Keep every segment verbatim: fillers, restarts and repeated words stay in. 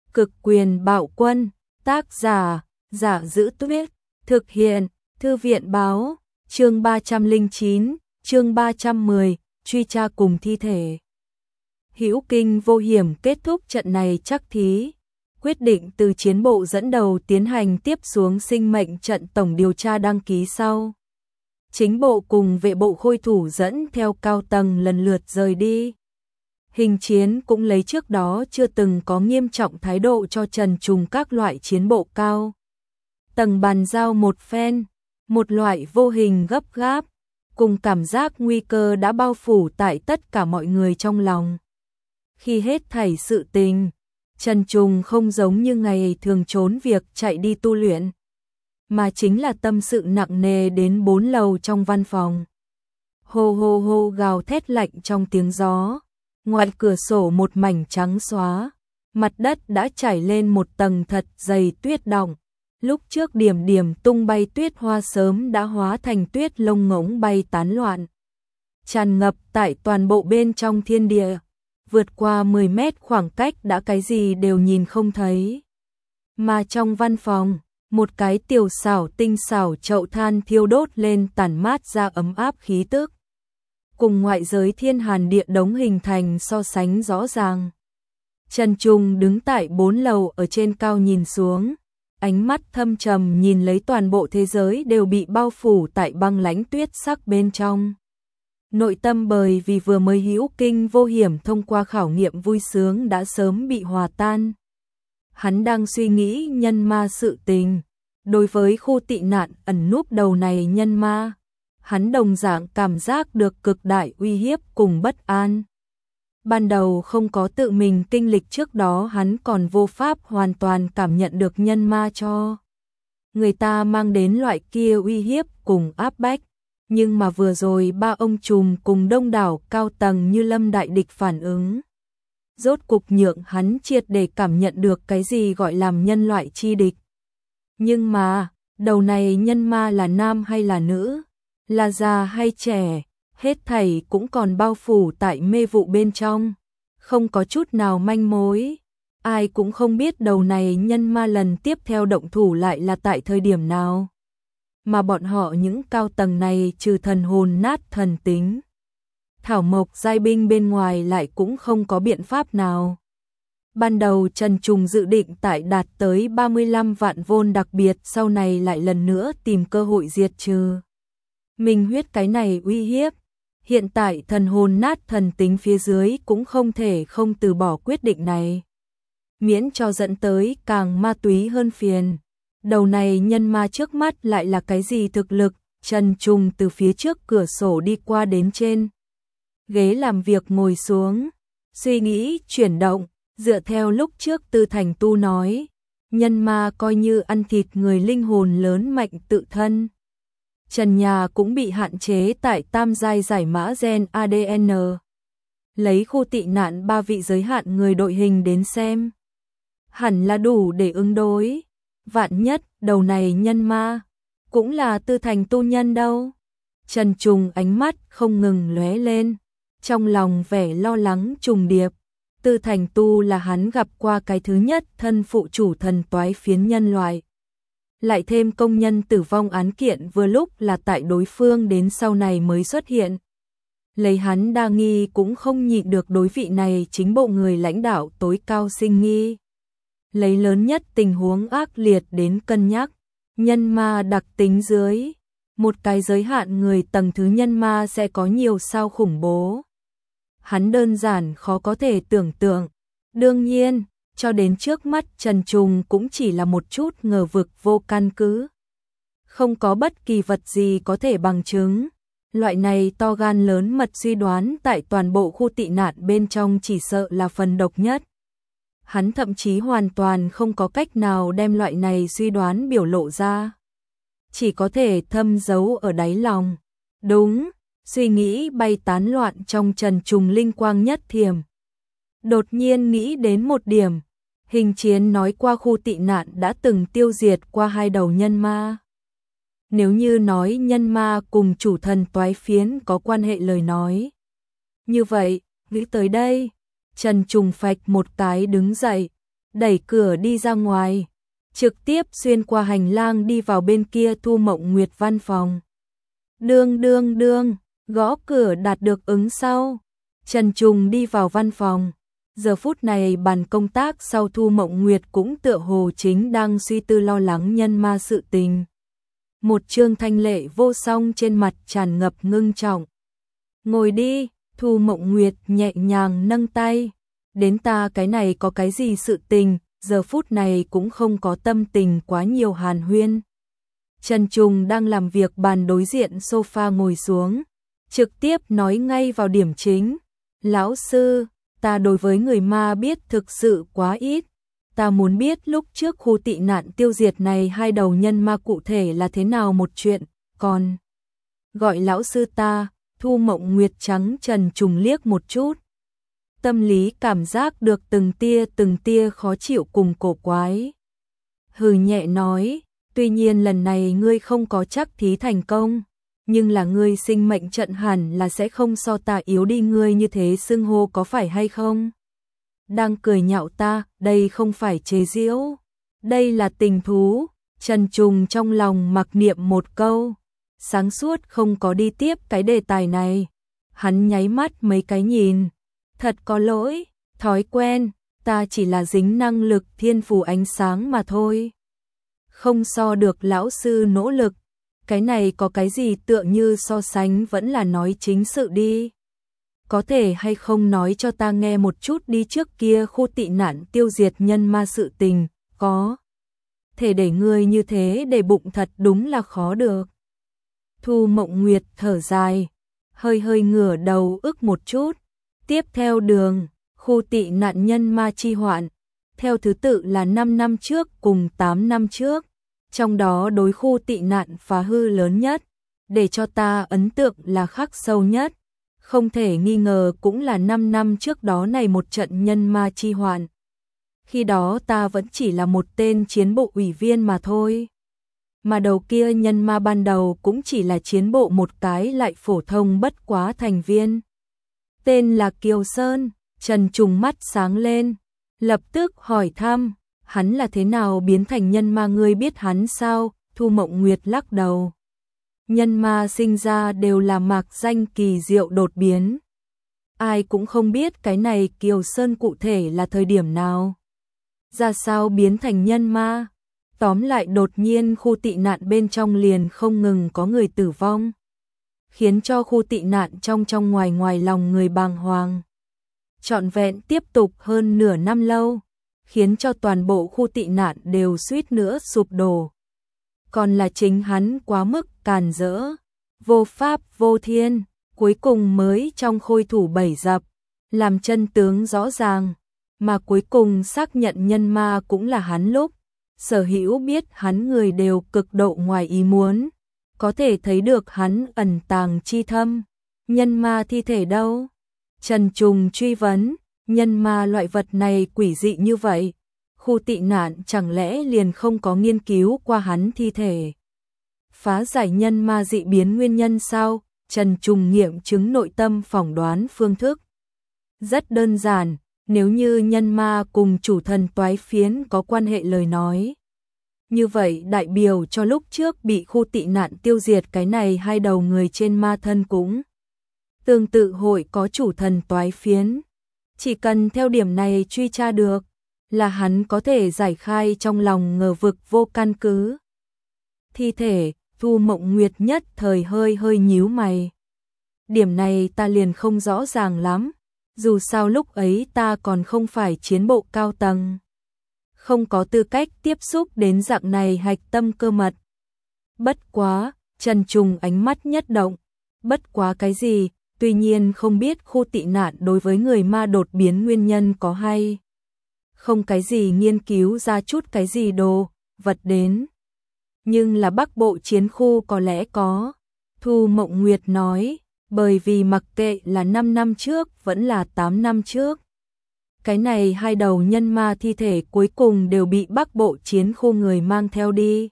Cực quyền bạo quân, tác giả, Giả Giữ Tuyết, thực hiện, Thư viện báo, chương ba trăm lẻ chín, chương ba trăm mười, truy tra cùng thi thể. Hữu Kinh vô hiểm kết thúc trận này chắc thí, quyết định từ chiến bộ dẫn đầu tiến hành tiếp xuống sinh mệnh trận tổng điều tra đăng ký sau. Chính bộ cùng vệ bộ khôi thủ dẫn theo cao tầng lần lượt rời đi. Hình chiến cũng lấy trước đó chưa từng có nghiêm trọng thái độ cho trần trùng các loại chiến bộ cao tầng bàn giao một phen, một loại vô hình gấp gáp, cùng cảm giác nguy cơ đã bao phủ tại tất cả mọi người trong lòng. Khi hết thảy sự tình, Trần Trùng không giống như ngày thường trốn việc chạy đi tu luyện, mà chính là tâm sự nặng nề đến bốn lầu trong văn phòng. Hô hô hô gào thét lạnh trong tiếng gió, ngoài cửa sổ một mảnh trắng xóa, mặt đất đã trải lên một tầng thật dày tuyết đọng. Lúc trước điểm điểm tung bay tuyết hoa sớm đã hóa thành tuyết lông ngỗng bay tán loạn, tràn ngập tại toàn bộ bên trong thiên địa, vượt qua mười mét khoảng cách đã cái gì đều nhìn không thấy. Mà trong văn phòng, một cái tiểu xảo tinh xảo chậu than thiêu đốt lên tản mát ra ấm áp khí tức, cùng ngoại giới thiên hàn địa đống hình thành so sánh rõ ràng. Trần Trùng đứng tại bốn lầu ở trên cao nhìn xuống, ánh mắt thâm trầm nhìn lấy toàn bộ thế giới đều bị bao phủ tại băng lãnh tuyết sắc bên trong. Nội tâm bởi vì vừa mới hữu kinh vô hiểm thông qua khảo nghiệm vui sướng đã sớm bị hòa tan. Hắn đang suy nghĩ nhân ma sự tình. Đối với khu tị nạn ẩn núp đầu này nhân ma, hắn đồng dạng cảm giác được cực đại uy hiếp cùng bất an. Ban đầu không có tự mình kinh lịch trước đó hắn còn vô pháp hoàn toàn cảm nhận được nhân ma cho người ta mang đến loại kia uy hiếp cùng áp bách. Nhưng mà vừa rồi ba ông trùm cùng đông đảo cao tầng như lâm đại địch phản ứng, rốt cục nhượng hắn triệt để cảm nhận được cái gì gọi làm nhân loại chi địch. Nhưng mà, đầu này nhân ma là nam hay là nữ, là già hay trẻ, hết thảy cũng còn bao phủ tại mê vụ bên trong, không có chút nào manh mối. Ai cũng không biết đầu này nhân ma lần tiếp theo động thủ lại là tại thời điểm nào. Mà bọn họ những cao tầng này trừ thần hồn nát thần tính, thảo mộc giai binh bên ngoài lại cũng không có biện pháp nào. Ban đầu Trần Trùng dự định tại đạt tới ba mươi lăm vạn vôn đặc biệt, sau này lại lần nữa tìm cơ hội diệt trừ mình huyết cái này uy hiếp. Hiện tại thần hồn nát thần tính phía dưới cũng không thể không từ bỏ quyết định này, miễn cho dẫn tới càng ma túy hơn phiền. Đầu này nhân ma trước mắt lại là cái gì thực lực? Trần Trùng từ phía trước cửa sổ đi qua đến trên ghế làm việc ngồi xuống, suy nghĩ chuyển động, dựa theo lúc trước Tư Thành Tu nói, nhân ma coi như ăn thịt người linh hồn lớn mạnh tự thân. Trần nhà cũng bị hạn chế tại tam giai giải mã gen a đê en. Lấy khu tị nạn ba vị giới hạn người đội hình đến xem, hẳn là đủ để ứng đối. Vạn nhất, đầu này nhân ma cũng là Tư Thành Tu nhân đâu. Trần Trùng ánh mắt không ngừng lóe lên, trong lòng vẻ lo lắng trùng điệp. Tư Thành Tu là hắn gặp qua cái thứ nhất thân phụ chủ thần toái phiến nhân loại. Lại thêm công nhân tử vong án kiện vừa lúc là tại đối phương đến sau này mới xuất hiện. Lấy hắn đa nghi cũng không nhịn được đối vị này chính bộ người lãnh đạo tối cao sinh nghi. Lấy lớn nhất tình huống ác liệt đến cân nhắc, nhân ma đặc tính dưới, một cái giới hạn người tầng thứ nhân ma sẽ có nhiều sao khủng bố. Hắn đơn giản khó có thể tưởng tượng. Đương nhiên, cho đến trước mắt Trần Trùng cũng chỉ là một chút ngờ vực vô căn cứ. Không có bất kỳ vật gì có thể bằng chứng. Loại này to gan lớn mật suy đoán tại toàn bộ khu tị nạn bên trong chỉ sợ là phần độc nhất. Hắn thậm chí hoàn toàn không có cách nào đem loại này suy đoán biểu lộ ra, chỉ có thể thâm giấu ở đáy lòng. Đúng, suy nghĩ bay tán loạn trong Trần Trùng linh quang nhất thiểm. Đột nhiên nghĩ đến một điểm, Hình Chiến nói qua khu tị nạn đã từng tiêu diệt qua hai đầu nhân ma. Nếu như nói nhân ma cùng chủ thần toái phiến có quan hệ lời nói, như vậy, nghĩ tới đây, Trần Trùng phạch một cái đứng dậy, đẩy cửa đi ra ngoài, trực tiếp xuyên qua hành lang đi vào bên kia Thu Mộng Nguyệt văn phòng. Đương đương đương, gõ cửa đạt được ứng sau. Trần Trùng đi vào văn phòng. Giờ phút này bàn công tác sau Thu Mộng Nguyệt cũng tựa hồ chính đang suy tư lo lắng nhân ma sự tình. Một trương thanh lệ vô song trên mặt tràn ngập ngưng trọng. Ngồi đi, Thu Mộng Nguyệt nhẹ nhàng nâng tay. Đến ta cái này có cái gì sự tình, giờ phút này cũng không có tâm tình quá nhiều hàn huyên. Trần Trùng đang làm việc bàn đối diện sofa ngồi xuống, trực tiếp nói ngay vào điểm chính. Lão sư, ta đối với người ma biết thực sự quá ít. Ta muốn biết lúc trước khu tị nạn tiêu diệt này hai đầu nhân ma cụ thể là thế nào một chuyện, còn gọi lão sư ta. Thu Mộng Nguyệt trắng Trần Trùng liếc một chút. Tâm lý cảm giác được từng tia từng tia khó chịu cùng cổ quái. Hừ nhẹ nói, tuy nhiên lần này ngươi không có chắc thí thành công, nhưng là ngươi sinh mệnh trận hẳn là sẽ không so ta yếu đi, ngươi như thế xưng hô có phải hay không? Đang cười nhạo ta, đây không phải chế giễu, đây là tình thú. Trần Trùng trong lòng mặc niệm một câu, sáng suốt không có đi tiếp cái đề tài này. Hắn nháy mắt mấy cái nhìn, thật có lỗi, thói quen, ta chỉ là dính năng lực thiên phù ánh sáng mà thôi. Không so được lão sư nỗ lực, cái này có cái gì tựa như so sánh, vẫn là nói chính sự đi. Có thể hay không nói cho ta nghe một chút đi, trước kia khu tị nạn tiêu diệt nhân ma sự tình, có thể để ngươi như thế để bụng thật đúng là khó được. Thu Mộng Nguyệt thở dài, hơi hơi ngửa đầu ức một chút. Tiếp theo đường, khu tị nạn nhân ma chi hoạn, theo thứ tự là năm năm trước cùng tám năm trước. Trong đó đối khu tị nạn phá hư lớn nhất, để cho ta ấn tượng là khắc sâu nhất, không thể nghi ngờ cũng là năm năm trước đó này một trận nhân ma chi hoạn. Khi đó ta vẫn chỉ là một tên chiến bộ ủy viên mà thôi. Mà đầu kia nhân ma ban đầu cũng chỉ là chiến bộ một cái lại phổ thông bất quá thành viên. Tên là Kiều Sơn. Trần Trùng mắt sáng lên, lập tức hỏi thăm, hắn là thế nào biến thành nhân ma, ngươi biết hắn sao? Thu Mộng Nguyệt lắc đầu. Nhân ma sinh ra đều là mạc danh kỳ diệu đột biến. Ai cũng không biết cái này Kiều Sơn cụ thể là thời điểm nào, ra sao biến thành nhân ma. Tóm lại đột nhiên khu tị nạn bên trong liền không ngừng có người tử vong, khiến cho khu tị nạn trong trong ngoài ngoài lòng người bàng hoàng. Trọn vẹn tiếp tục hơn nửa năm lâu, khiến cho toàn bộ khu tị nạn đều suýt nữa sụp đổ. Còn là chính hắn quá mức càn rỡ, vô pháp vô thiên, cuối cùng mới trong khôi thủ bảy dập, làm chân tướng rõ ràng, mà cuối cùng xác nhận nhân ma cũng là hắn lúc. Sở hữu biết hắn người đều cực độ ngoài ý muốn, có thể thấy được hắn ẩn tàng chi thâm. Nhân ma thi thể đâu? Trần Trùng truy vấn, nhân ma loại vật này quỷ dị như vậy, khu tị nạn chẳng lẽ liền không có nghiên cứu qua hắn thi thể? Phá giải nhân ma dị biến nguyên nhân sao? Trần Trùng nghiệm chứng nội tâm phỏng đoán phương thức. Rất đơn giản, nếu như nhân ma cùng chủ thần toái phiến có quan hệ lời nói, như vậy đại biểu cho lúc trước bị khu tị nạn tiêu diệt cái này hai đầu người trên ma thân cũng tương tự hội có chủ thần toái phiến. Chỉ cần theo điểm này truy tra được, là hắn có thể giải khai trong lòng ngờ vực vô căn cứ. Thi thể, Thu Mộng Nguyệt nhất thời hơi hơi nhíu mày. Điểm này ta liền không rõ ràng lắm, dù sao lúc ấy ta còn không phải chiến bộ cao tầng, không có tư cách tiếp xúc đến dạng này hạch tâm cơ mật. Bất quá, Trần Trùng ánh mắt nhất động, bất quá cái gì, tuy nhiên không biết khu tị nạn đối với người ma đột biến nguyên nhân có hay không cái gì nghiên cứu ra chút cái gì đồ vật đến, nhưng là Bắc Bộ chiến khu có lẽ có. Thu Mộng Nguyệt nói, bởi vì mặc kệ là năm năm trước vẫn là tám năm trước, cái này hai đầu nhân ma thi thể cuối cùng đều bị Bắc Bộ chiến khu người mang theo đi.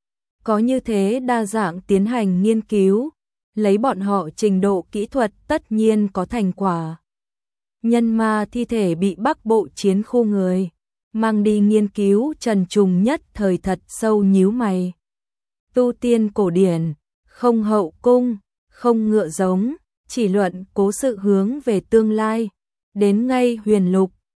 Có như thế đa dạng tiến hành nghiên cứu, lấy bọn họ trình độ kỹ thuật tất nhiên có thành quả. Nhân ma thi thể bị Bắc Bộ chiến khu người mang đi nghiên cứu. Trần Trùng nhất thời thật sâu nhíu mày. Tu tiên cổ điển, không hậu cung, không ngựa giống, chỉ luận cố sự hướng về tương lai. Đến ngay huyền lục,